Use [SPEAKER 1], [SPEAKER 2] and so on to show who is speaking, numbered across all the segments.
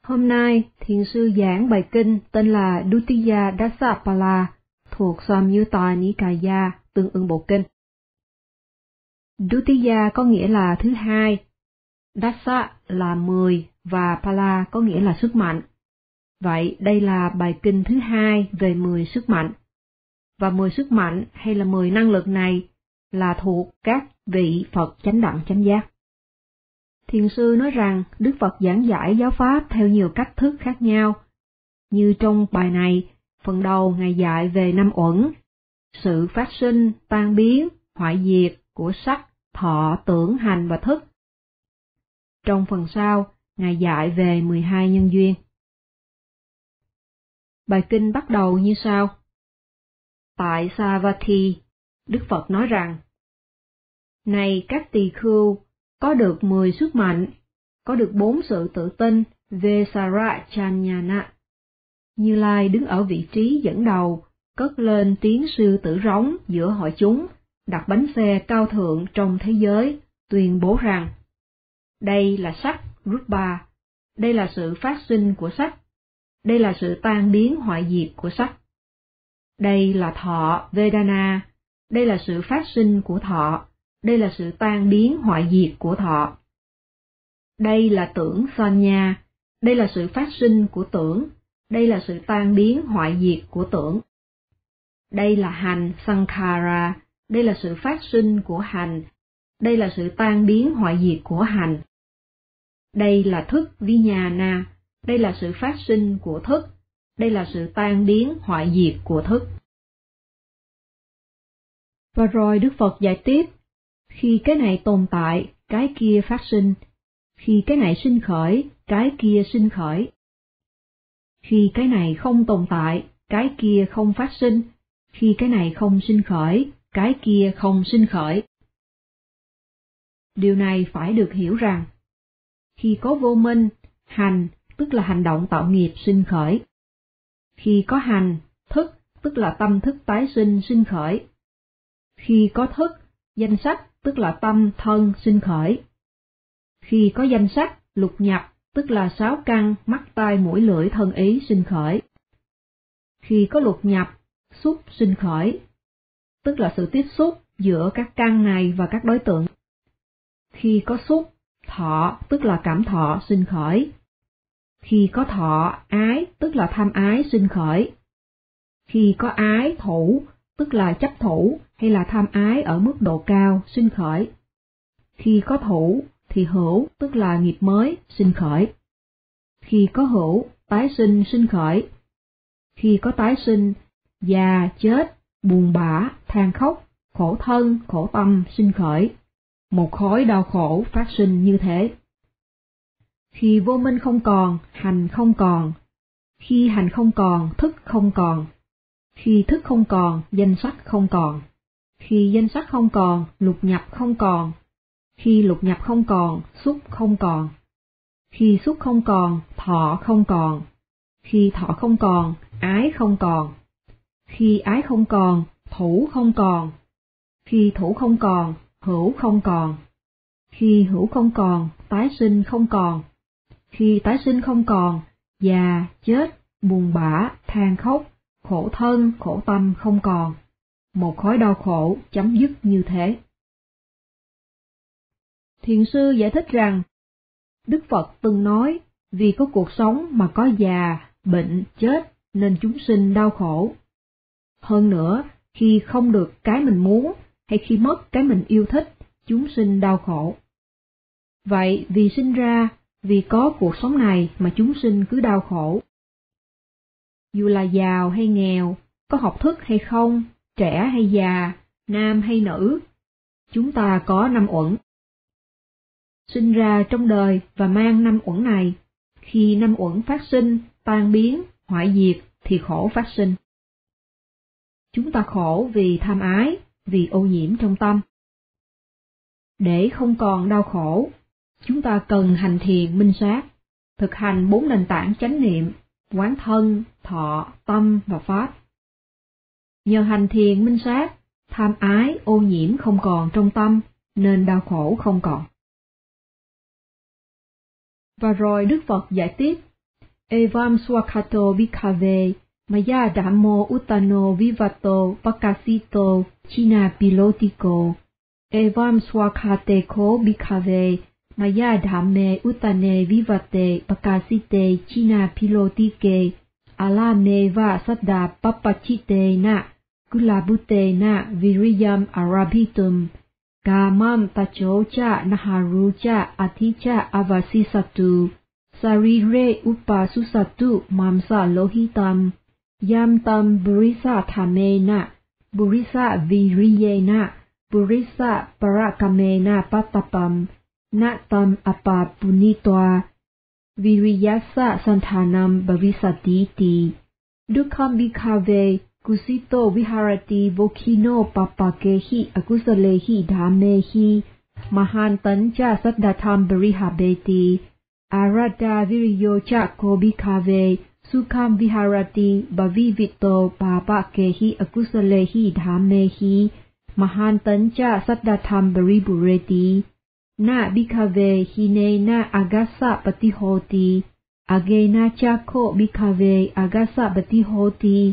[SPEAKER 1] Hôm nay, Thiền sư giảng bài kinh tên là Dutiya Dasapala thuộc Samyutta Nikaya, tương ưng bộ kinh. Dutiya có nghĩa là thứ hai, Dasa là 10 và Pala có nghĩa là sức mạnh. Vậy đây là bài kinh thứ hai về 10 sức mạnh. Và 10 sức mạnh hay là 10 năng lực này là thuộc các vị Phật chánh đẳng chánh giác. Thiền sư nói rằng Đức Phật giảng giải giáo pháp theo nhiều cách thức khác nhau. Như trong bài này, phần đầu Ngài dạy về 5 uẩn, sự phát sinh, tan biến, hoại diệt của sắc, thọ, tưởng, hành và thức. Trong phần sau, Ngài dạy về 12 nhân duyên. Bài kinh bắt đầu như sau. Tại Savatthi, Đức Phật nói rằng, này các tỳ khưu, có được 10 sức mạnh, có được 4 sự tự tin, Vesarachanyana. Như Lai đứng ở vị trí dẫn đầu, cất lên tiếng sư tử rống giữa hội chúng, đặt bánh xe cao thượng trong thế giới, tuyên bố rằng, đây là sắc, Rupa, đây là sự phát sinh của sắc, đây là sự tan biến hoại diệt của sắc. Đây là thọ, Vedana, đây là sự phát sinh của thọ, đây là sự tan biến hoại diệt của thọ. Đây là tưởng Sanya, đây là sự phát sinh của tưởng, đây là sự tan biến hoại diệt của tưởng. Đây là hành Sankhara, đây là sự phát sinh của hành, đây là sự tan biến hoại diệt của hành. Đây là thức Vijnana, đây là sự phát sinh của thức, đây là sự tan biến hoại diệt của thức. Và rồi Đức Phật dạy tiếp, khi cái này tồn tại, cái kia phát sinh, khi cái này sinh khởi, cái kia sinh khởi. Khi cái này không tồn tại, cái kia không phát sinh, khi cái này không sinh khởi, cái kia không sinh khởi. Điều này phải được hiểu rằng, khi có vô minh, hành, tức là hành động tạo nghiệp sinh khởi. Khi có hành, thức, tức là tâm thức tái sinh sinh khởi. Khi có thức, danh sắc, tức là tâm thân sinh khởi. Khi có danh sắc, lục nhập, tức là 6 căn, mắt tai mũi lưỡi thân ý sinh khởi. Khi có lục nhập, xúc sinh khởi, tức là sự tiếp xúc giữa các căn này và các đối tượng. Khi có xúc, thọ, tức là cảm thọ sinh khởi. Khi có thọ, ái, tức là tham ái sinh khởi. Khi có ái, thủ, tức là chấp thủ hay là tham ái ở mức độ cao sinh khởi. Khi có thủ thì hữu, tức là nghiệp mới sinh khởi. Khi có hữu, tái sinh sinh khởi. Khi có tái sinh, già, chết, buồn bã, than khóc, khổ thân, khổ tâm sinh khởi. Một khối đau khổ phát sinh như thế. Khi vô minh không còn, hành không còn. Khi hành không còn, thức không còn. Khi thức không còn, danh sắc không còn. Khi danh sắc không còn, lục nhập không còn. Khi lục nhập không còn, xúc không còn. Khi xúc không còn, thọ không còn. Khi thọ không còn, ái không còn. Khi ái không còn, thủ không còn. Khi thủ không còn, hữu không còn. Khi hữu không còn, tái sinh không còn. Khi tái sinh không còn, già, chết, buồn bã, than khóc, khổ thân, khổ tâm không còn. Một khối đau khổ chấm dứt như thế. Thiền sư giải thích rằng, Đức Phật từng nói, vì có cuộc sống mà có già, bệnh, chết, nên chúng sinh đau khổ. Hơn nữa, khi không được cái mình muốn, hay khi mất cái mình yêu thích, chúng sinh đau khổ. Vậy vì sinh ra, vì có cuộc sống này mà chúng sinh cứ đau khổ. Dù là giàu hay nghèo, có học thức hay không, trẻ hay già, nam hay nữ, chúng ta có 5 uẩn. Sinh ra trong đời và mang 5 uẩn này, khi 5 uẩn phát sinh, tan biến, hoại diệt thì khổ phát sinh. Chúng ta khổ vì tham ái, vì ô nhiễm trong tâm. Để không còn đau khổ, chúng ta cần hành thiền minh sát, thực hành 4 nền tảng chánh niệm, quán thân, thọ, tâm và pháp. Nhờ hành thiền minh sát, tham ái, ô nhiễm không còn trong tâm, nên đau khổ không còn. Và rồi Đức Phật giải tiếp, Evam swakato bhikkhave maya dhammo uttano vivato pakasito china pilotiko. Evam swakateko bhikkhave maya dhamme uttane vivate pakasite china pilotike alame va saddha papachite na kulabute na viriyam arabhitum kamam tacho cha naharu cha athicha avasisatu sarire upasusatu mamsa lohitam yam tam burisa thamena burisa viriyena burisa parakamena patapam na tam apapunitwa viriyasa santhanam bhavisatiti dukham bhikkhave kusito viharati vokhino papakehi akusalehi dhamehi mahantan cha saddhatham barihabeti arada viriyo cha ko bhikkhave sukham viharati bhavivito papakehi akusalehi dhamehi mahantan cha saddhatham baribureti na bhikkhave hine na agassa patihoti agena cha ko bhikkhave agassa patihoti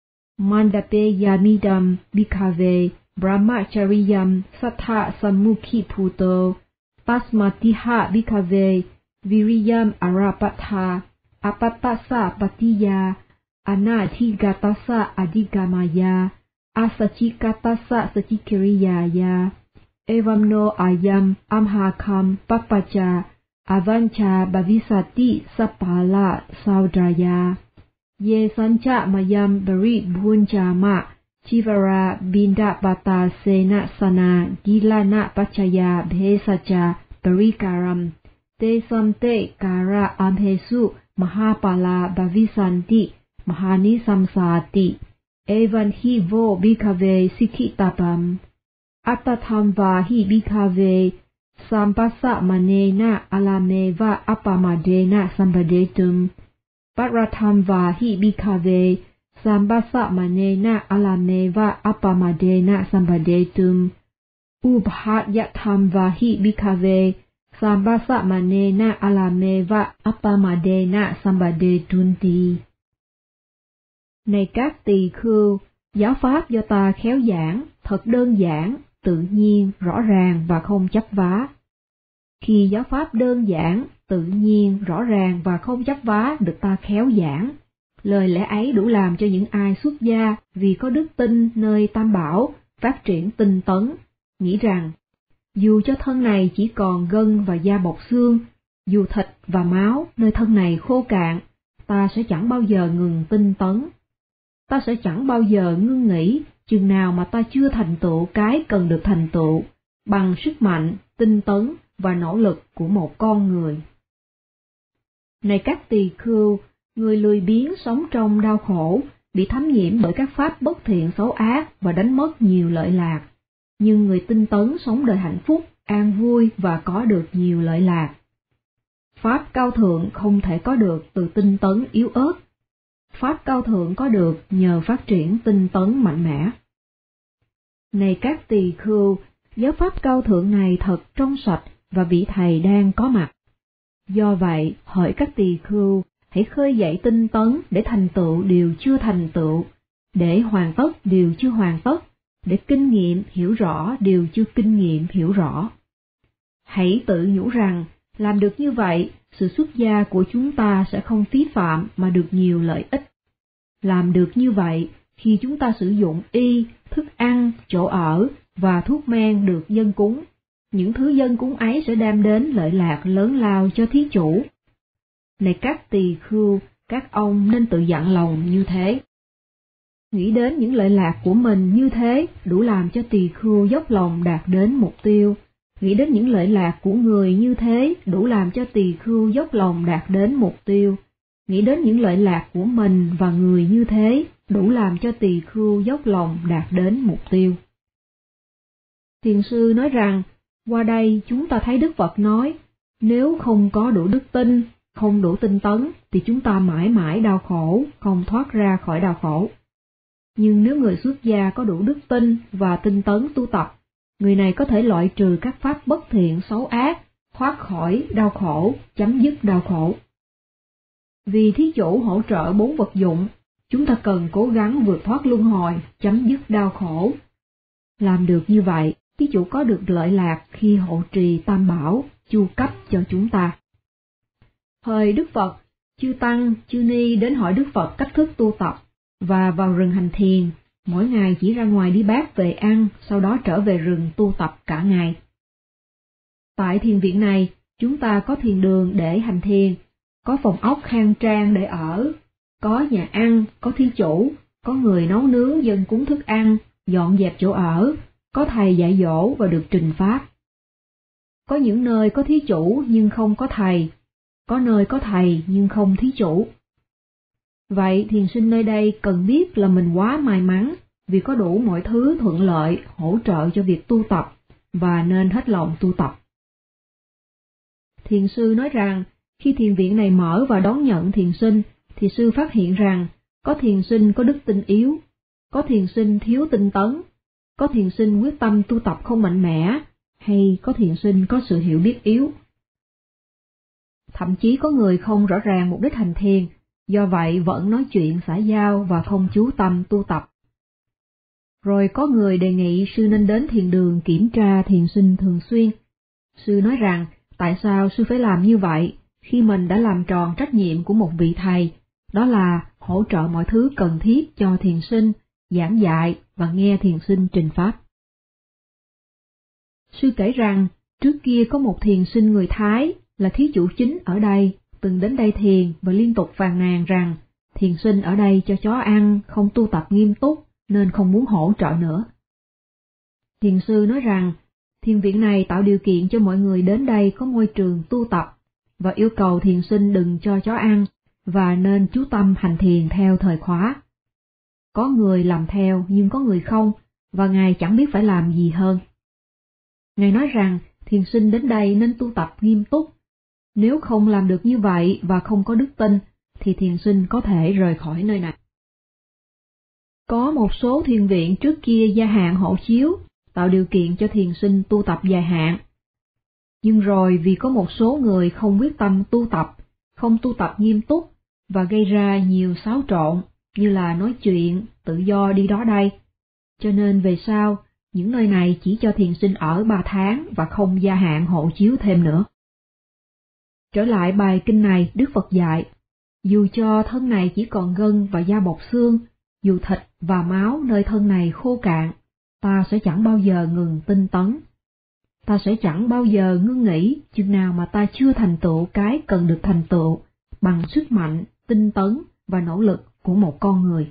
[SPEAKER 1] mandape yamidam bhikkhave brahmachariyam sattha sammukhi phuto tasmatiha bhikkhave viriyam arapatha apatassa patiya anadhigatassa adhigamaya asachikatassa sachikriyaya evamno ayam amhakam papacha avancha bhavisati sapala saudraya ye sancha mayam bari bhunjama chivara binda bata sena sana gilana pachaya bhesacha barikaram te samte kara amhesu mahapala bhavisanti mahani samsati evan hi vo bhikkhave sikhitapam atatham va hi bhikkhave sampassa manena alameva apamadena sambadetum paratham va hi bhikkhave sambassa manena alameva apamadena sambadetum ubhayatham va hi bhikkhave sambassa manena alameva apamadena sambadetunti. Này các tỳ khưu, giáo pháp do ta khéo giảng, thật đơn giản, tự nhiên, rõ ràng và không chấp vá. Khi giáo pháp đơn giản, tự nhiên, rõ ràng và không chấp vá được ta khéo giảng, lời lẽ ấy đủ làm cho những ai xuất gia vì có đức tin nơi Tam Bảo phát triển tinh tấn, nghĩ rằng dù cho thân này chỉ còn gân và da bọc xương, dù thịt và máu nơi thân này khô cạn, ta sẽ chẳng bao giờ ngừng tinh tấn. Ta sẽ chẳng bao giờ ngưng nghỉ chừng nào mà ta chưa thành tựu cái cần được thành tựu bằng sức mạnh, tinh tấn và nỗ lực của một con người. Này các tỳ khưu, người lười biếng sống trong đau khổ, bị thấm nhiễm bởi các pháp bất thiện xấu ác và đánh mất nhiều lợi lạc. Nhưng người tinh tấn sống đời hạnh phúc, an vui và có được nhiều lợi lạc. Pháp cao thượng không thể có được từ tinh tấn yếu ớt. Pháp cao thượng có được nhờ phát triển tinh tấn mạnh mẽ. Này các tỳ khưu, giáo pháp cao thượng này thật trong sạch và vị thầy đang có mặt. Do vậy, hỡi các tỳ khưu, hãy khơi dậy tinh tấn để thành tựu điều chưa thành tựu, để hoàn tất điều chưa hoàn tất, để kinh nghiệm hiểu rõ điều chưa kinh nghiệm hiểu rõ. Hãy tự nhủ rằng, làm được như vậy, sự xuất gia của chúng ta sẽ không phí phạm mà được nhiều lợi ích. Làm được như vậy, khi chúng ta sử dụng y, thức ăn, chỗ ở và thuốc men được dâng cúng, những thứ dâng cúng ấy sẽ đem đến lợi lạc lớn lao cho thí chủ. Này các tỳ khưu, các ông nên tự dặn lòng như thế. Nghĩ đến những lợi lạc của mình như thế đủ làm cho tỳ khưu dốc lòng đạt đến mục tiêu. Nghĩ đến những lợi lạc của người như thế đủ làm cho tỳ khưu dốc lòng đạt đến mục tiêu. Nghĩ đến những lợi lạc của mình và người như thế đủ làm cho tỳ khưu dốc lòng đạt đến mục tiêu. Thiền sư nói rằng, qua đây chúng ta thấy Đức Phật nói, nếu không có đủ đức tin, không đủ tinh tấn, thì chúng ta mãi mãi đau khổ, không thoát ra khỏi đau khổ. Nhưng nếu người xuất gia có đủ đức tin và tinh tấn tu tập, người này có thể loại trừ các pháp bất thiện xấu ác, thoát khỏi đau khổ, chấm dứt đau khổ. Vì thí chủ hỗ trợ 4 vật dụng, chúng ta cần cố gắng vượt thoát luân hồi, chấm dứt đau khổ. Làm được như vậy, thí chủ có được lợi lạc khi hộ trì Tam Bảo, chu cấp cho chúng ta. Thời Đức Phật, chư Tăng, chư Ni đến hỏi Đức Phật cách thức tu tập, và vào rừng hành thiền, mỗi ngày chỉ ra ngoài đi bát về ăn, sau đó trở về rừng tu tập cả ngày. Tại thiền viện này, chúng ta có thiền đường để hành thiền, có phòng ốc khang trang để ở, có nhà ăn, có thí chủ, có người nấu nướng dân cúng thức ăn, dọn dẹp chỗ ở, có thầy dạy dỗ và được trình pháp. Có những nơi có thí chủ nhưng không có thầy, có nơi có thầy nhưng không thí chủ. Vậy thiền sinh nơi đây cần biết là mình quá may mắn vì có đủ mọi thứ thuận lợi hỗ trợ cho việc tu tập và nên hết lòng tu tập. Thiền sư nói rằng khi thiền viện này mở và đón nhận thiền sinh thì sư phát hiện rằng có thiền sinh có đức tin yếu, có thiền sinh thiếu tinh tấn, có thiền sinh quyết tâm tu tập không mạnh mẽ, hay có thiền sinh có sự hiểu biết yếu. Thậm chí có người không rõ ràng mục đích hành thiền, do vậy vẫn nói chuyện xã giao và không chú tâm tu tập. Rồi có người đề nghị sư nên đến thiền đường kiểm tra thiền sinh thường xuyên. Sư nói rằng, tại sao sư phải làm như vậy khi mình đã làm tròn trách nhiệm của một vị thầy, đó là hỗ trợ mọi thứ cần thiết cho thiền sinh, giảng dạy và nghe thiền sinh trình pháp. Sư kể rằng, trước kia có một thiền sinh người Thái là thí chủ chính ở đây, từng đến đây thiền và liên tục phàn nàn rằng thiền sinh ở đây cho chó ăn, không tu tập nghiêm túc nên không muốn hỗ trợ nữa. Thiền sư nói rằng, thiền viện này tạo điều kiện cho mọi người đến đây có môi trường tu tập và yêu cầu thiền sinh đừng cho chó ăn và nên chú tâm hành thiền theo thời khóa. Có người làm theo nhưng có người không, và Ngài chẳng biết phải làm gì hơn. Ngài nói rằng thiền sinh đến đây nên tu tập nghiêm túc. Nếu không làm được như vậy và không có đức tin, thì thiền sinh có thể rời khỏi nơi này. Có một số thiền viện trước kia gia hạn hộ chiếu, tạo điều kiện cho thiền sinh tu tập dài hạn. Nhưng rồi vì có một số người không quyết tâm tu tập, không tu tập nghiêm túc, và gây ra nhiều xáo trộn, như là nói chuyện, tự do đi đó đây. Cho nên về sau, những nơi này chỉ cho thiền sinh ở 3 tháng và không gia hạn hộ chiếu thêm nữa. Trở lại bài kinh này, Đức Phật dạy, dù cho thân này chỉ còn gân và da bọc xương, dù thịt và máu nơi thân này khô cạn, ta sẽ chẳng bao giờ ngừng tinh tấn. Ta sẽ chẳng bao giờ ngưng nghỉ chừng nào mà ta chưa thành tựu cái cần được thành tựu bằng sức mạnh, tinh tấn và nỗ lực của một con người.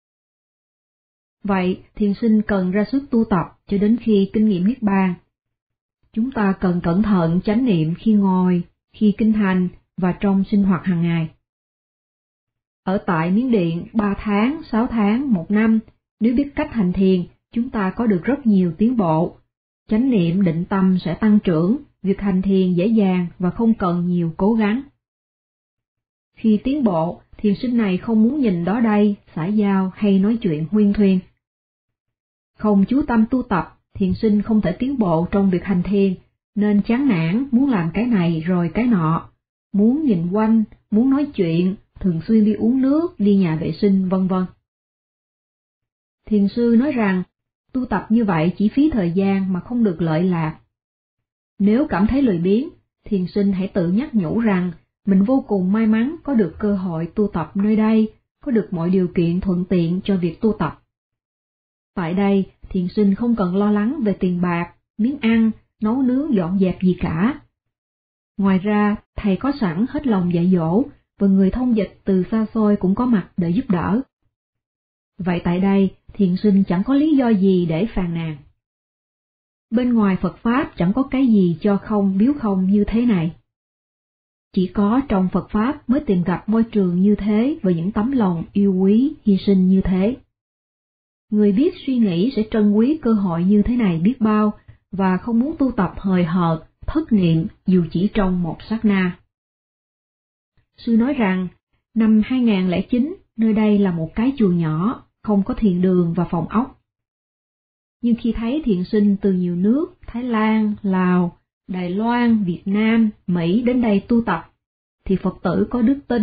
[SPEAKER 1] Vậy, thiền sinh cần ra sức tu tập cho đến khi kinh nghiệm niết bàn. Chúng ta cần cẩn thận chánh niệm khi ngồi, khi kinh hành và trong sinh hoạt hàng ngày. Ở tại Miến Điện 3 tháng, 6 tháng, 1 năm, nếu biết cách hành thiền, chúng ta có được rất nhiều tiến bộ. Chánh niệm định tâm sẽ tăng trưởng, việc hành thiền dễ dàng và không cần nhiều cố gắng. Khi tiến bộ, thiền sinh này không muốn nhìn đó đây, xã giao hay nói chuyện huyên thuyên. Không chú tâm tu tập, thiền sinh không thể tiến bộ trong việc hành thiền, nên chán nản muốn làm cái này rồi cái nọ, muốn nhìn quanh, muốn nói chuyện, thường xuyên đi uống nước, đi nhà vệ sinh, vân vân. Thiền sư nói rằng, tu tập như vậy chỉ phí thời gian mà không được lợi lạc. Nếu cảm thấy lười biếng, thiền sinh hãy tự nhắc nhủ rằng mình vô cùng may mắn có được cơ hội tu tập nơi đây, có được mọi điều kiện thuận tiện cho việc tu tập. Tại đây, thiền sinh không cần lo lắng về tiền bạc, miếng ăn, nấu nướng dọn dẹp gì cả. Ngoài ra, thầy có sẵn hết lòng dạy dỗ, và người thông dịch từ xa xôi cũng có mặt để giúp đỡ. Vậy tại đây, thiền sinh chẳng có lý do gì để phàn nàn. Bên ngoài Phật Pháp chẳng có cái gì cho không biếu không như thế này. Chỉ có trong Phật Pháp mới tìm gặp môi trường như thế và những tấm lòng yêu quý, hy sinh như thế. Người biết suy nghĩ sẽ trân quý cơ hội như thế này biết bao, và không muốn tu tập hời hợt, thất niệm dù chỉ trong một sát na. Sư nói rằng, năm 2009, nơi đây là một cái chùa nhỏ, không có thiền đường và phòng ốc. Nhưng khi thấy thiền sinh từ nhiều nước, Thái Lan, Lào, Đài Loan, Việt Nam, Mỹ đến đây tu tập, thì Phật tử có đức tin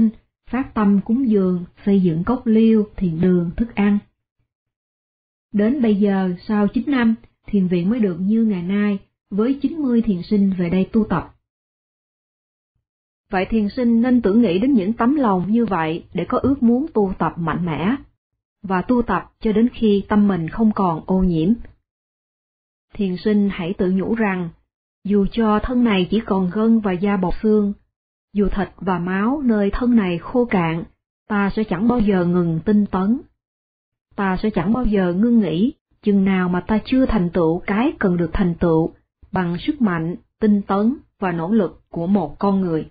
[SPEAKER 1] phát tâm cúng dường, xây dựng cốc liêu, thiền đường, thức ăn. Đến bây giờ, sau 9 năm, thiền viện mới được như ngày nay, với 90 thiền sinh về đây tu tập. Vậy thiền sinh nên tưởng nghĩ đến những tấm lòng như vậy để có ước muốn tu tập mạnh mẽ, và tu tập cho đến khi tâm mình không còn ô nhiễm. Thiền sinh hãy tự nhủ rằng, dù cho thân này chỉ còn gân và da bọc xương, dù thịt và máu nơi thân này khô cạn, ta sẽ chẳng bao giờ ngừng tinh tấn. Ta sẽ chẳng bao giờ ngưng nghỉ, chừng nào mà ta chưa thành tựu cái cần được thành tựu bằng sức mạnh, tinh tấn và nỗ lực của một con người.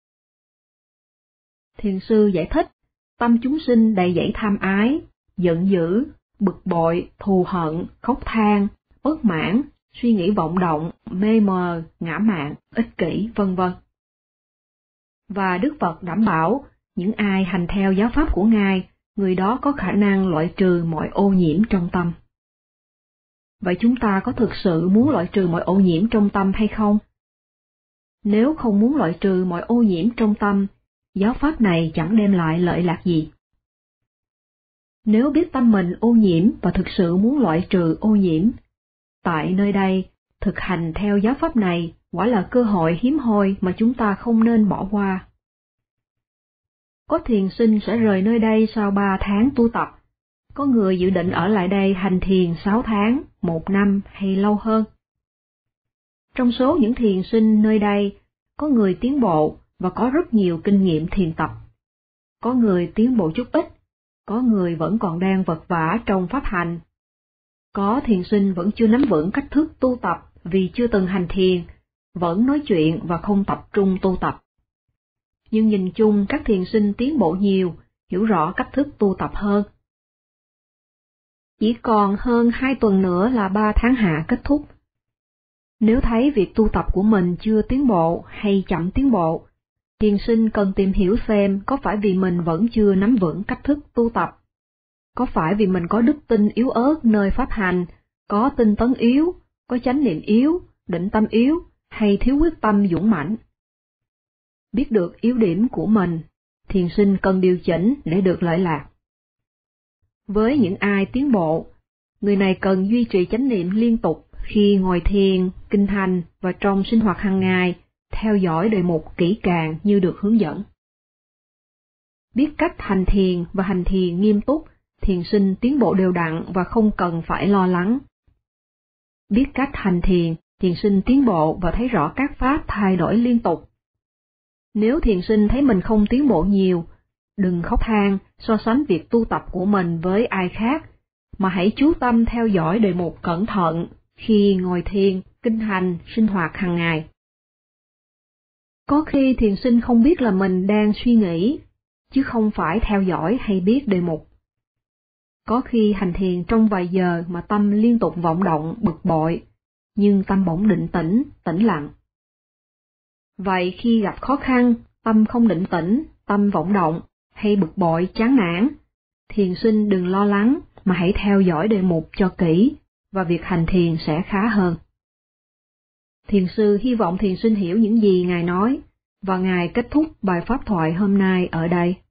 [SPEAKER 1] Thiền sư giải thích, tâm chúng sinh đầy dẫy tham ái, giận dữ, bực bội, thù hận, khóc than, bất mãn, suy nghĩ vọng động, mê mờ, ngã mạn, ích kỷ, vân vân. Và Đức Phật đảm bảo, những ai hành theo giáo pháp của Ngài, người đó có khả năng loại trừ mọi ô nhiễm trong tâm. Vậy chúng ta có thực sự muốn loại trừ mọi ô nhiễm trong tâm hay không? Nếu không muốn loại trừ mọi ô nhiễm trong tâm, giáo pháp này chẳng đem lại lợi lạc gì. Nếu biết tâm mình ô nhiễm và thực sự muốn loại trừ ô nhiễm, tại nơi đây, thực hành theo giáo pháp này quả là cơ hội hiếm hoi mà chúng ta không nên bỏ qua. Có thiền sinh sẽ rời nơi đây sau 3 tháng tu tập, có người dự định ở lại đây hành thiền 6 tháng, 1 năm hay lâu hơn. Trong số những thiền sinh nơi đây, có người tiến bộ và có rất nhiều kinh nghiệm thiền tập. Có người tiến bộ chút ít, có người vẫn còn đang vật vã trong pháp hành. Có thiền sinh vẫn chưa nắm vững cách thức tu tập vì chưa từng hành thiền, vẫn nói chuyện và không tập trung tu tập. Nhưng nhìn chung các thiền sinh tiến bộ nhiều, hiểu rõ cách thức tu tập hơn. Chỉ còn hơn 2 tuần nữa là 3 tháng hạ kết thúc. Nếu thấy việc tu tập của mình chưa tiến bộ hay chậm tiến bộ, thiền sinh cần tìm hiểu xem có phải vì mình vẫn chưa nắm vững cách thức tu tập. Có phải vì mình có đức tin yếu ớt nơi pháp hành, có tinh tấn yếu, có chánh niệm yếu, định tâm yếu, hay thiếu quyết tâm dũng mãnh. Biết được yếu điểm của mình, thiền sinh cần điều chỉnh để được lợi lạc. Với những ai tiến bộ, người này cần duy trì chánh niệm liên tục khi ngồi thiền, kinh hành và trong sinh hoạt hàng ngày, theo dõi đề mục kỹ càng như được hướng dẫn. Biết cách hành thiền và hành thiền nghiêm túc, thiền sinh tiến bộ đều đặn và không cần phải lo lắng. Biết cách hành thiền, thiền sinh tiến bộ và thấy rõ các pháp thay đổi liên tục. Nếu thiền sinh thấy mình không tiến bộ nhiều, đừng khóc than, so sánh việc tu tập của mình với ai khác, mà hãy chú tâm theo dõi đề mục cẩn thận khi ngồi thiền, kinh hành, sinh hoạt hàng ngày. Có khi thiền sinh không biết là mình đang suy nghĩ, chứ không phải theo dõi hay biết đề mục. Có khi hành thiền trong vài giờ mà tâm liên tục vọng động, bực bội, nhưng tâm bỗng định tĩnh, tĩnh lặng. Vậy khi gặp khó khăn, tâm không định tĩnh, tâm vọng động, hay bực bội, chán nản, thiền sinh đừng lo lắng mà hãy theo dõi đề mục cho kỹ, và việc hành thiền sẽ khá hơn. Thiền sư hy vọng thiền sinh hiểu những gì Ngài nói, và Ngài kết thúc bài pháp thoại hôm nay ở đây.